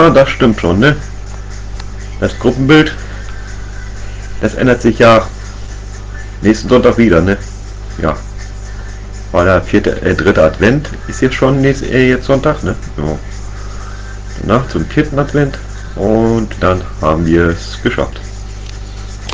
Ja, das stimmt schon, ne? Das Gruppenbild, das ändert sich ja nächsten Sonntag wieder, ne? Ja. Weil der dritte Advent ist jetzt schon jetzt Sonntag, ne? Ja. Danach zum vierten Advent und dann haben wir es geschafft.